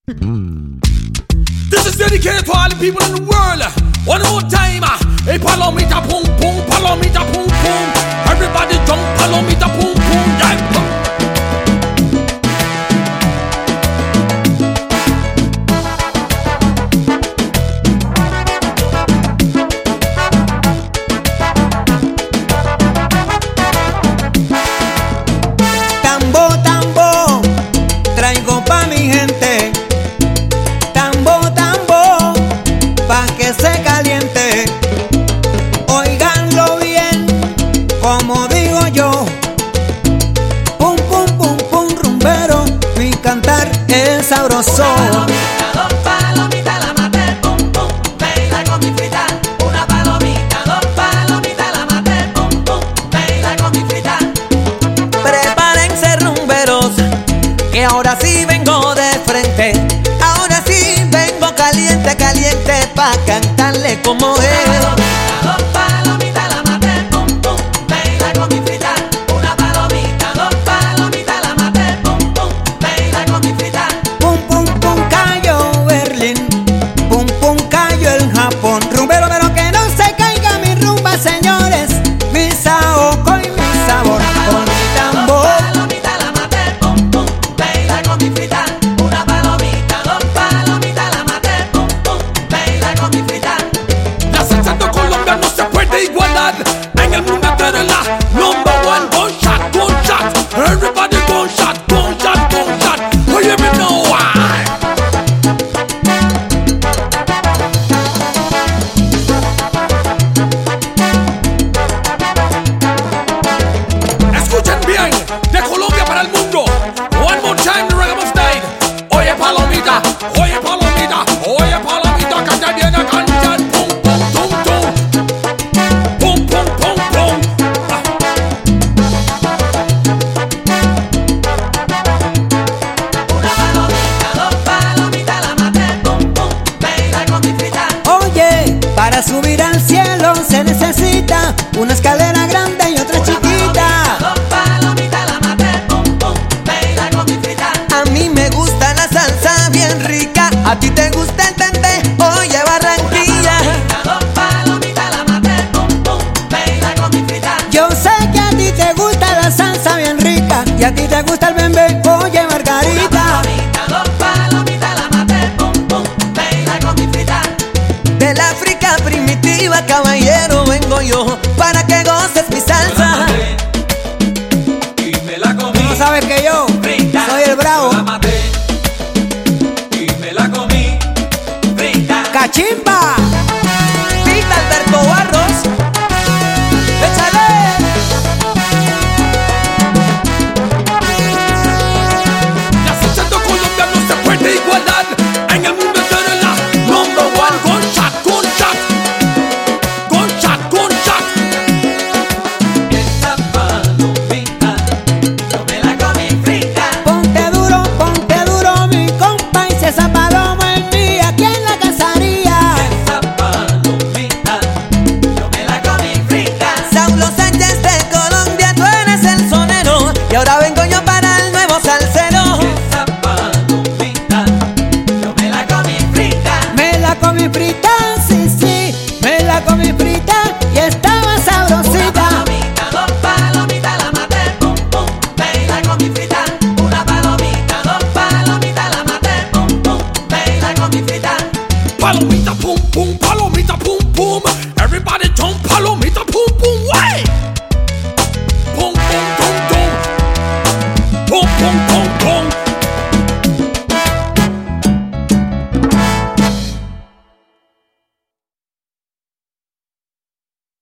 This is dedicated to all the people in the world. One more time. Hey, palomita, pum, pum, palomita, pum, pum. Everybody jump, palomita, pum, pum, yeah. Sabroso. Palomita, dos palomitas, la maté, pum, pum, baila con mi frita. Una palomita, dos palomitas, la maté, pum, pum, baila con mi frita. Prepárense rumberos, que ahora sí vengo de frente. Ahora sí vengo caliente, caliente, pa' cantarle como es. Palomita, dos palomitas, la maté, pum, pum, baila con mi frita. Una palomita, dos palomitas, la maté, pum, pum, baila con mi frita. Pum, pum, pum, cayó Berlín. Pum, pum, cayó el Japón. Rumbero, pero que no se caiga mi rumba, señores. Mi saoco y mi sabor con mi tambor. Palomita, la maté, pum, pum, baila con mi frita. Una palomita, dos palomitas, la maté, pum, pum, baila con mi frita. La salsa de Colombia no se puede igualar. En el mundo entero la number one. Gunshot, gunshot. Everybody gunshot, gunshot, gunshot. Oye, me know why. Escuchen bien, de Colombia para el mundo. One more time, the reggae must die. Oye, palomita, oye, palomita, oye, palomita, que te viene a cantar. Pum, pum, tum, tum. Pum, pum, pum, pum. Una palomita, dos palomitas, la maté, pum, pum, baila con mi frita. Oye, para subir al cielo se necesita una escalera grande y otra chiquita. Dos palomitas, la maté, pum, pum, baila con mi frita. A mí me gusta la salsa bien rica. A ti te gusta el tente. Oye, Barranquilla. Dos palomitas, la maté, pum, pum, baila con mi frita. Yo sé que a ti te gusta la salsa bien rica. Y a ti te gusta el bembe. Oye, Margarita. Palomita, dos palomitas, la maté, pum, pum, baila con mi frita. Del África primitiva, caballero, vengo yo para que goces mi salsa. Y me la comí. Tú no sabes que yo Frita. soy el bravo. La maté. Y me la comí. Frita. ¡Cachimba! Pita Alberto Barros. ¡Échale! La salsa de Colombia no se puede igualar. En el mundo entero la number one. Gunshot, gunshot. Gunshot, gunshot. Esa palomita, yo me la comí frita. Ponte duro, mi compa. Y si esa paloma es mía, ¿quién la cazaría? Esa palomita, yo me la comí frita. Saulo Sánchez de Colombia, tú eres el sonero. Y ahora vengo yo para el nuevo salsero. Esa palomita, yo me la comí frita. Me la comí frita, sí, sí. Me la comí frita y estaba sabrosita. Palomita, dos palomitas, la maté, pum, pum, baila con mi frita. Una palomita, dos palomitas, la maté, pum, pum, baila con mi frita. Palomita, pum, pum, palomita, pum, pum. Everybody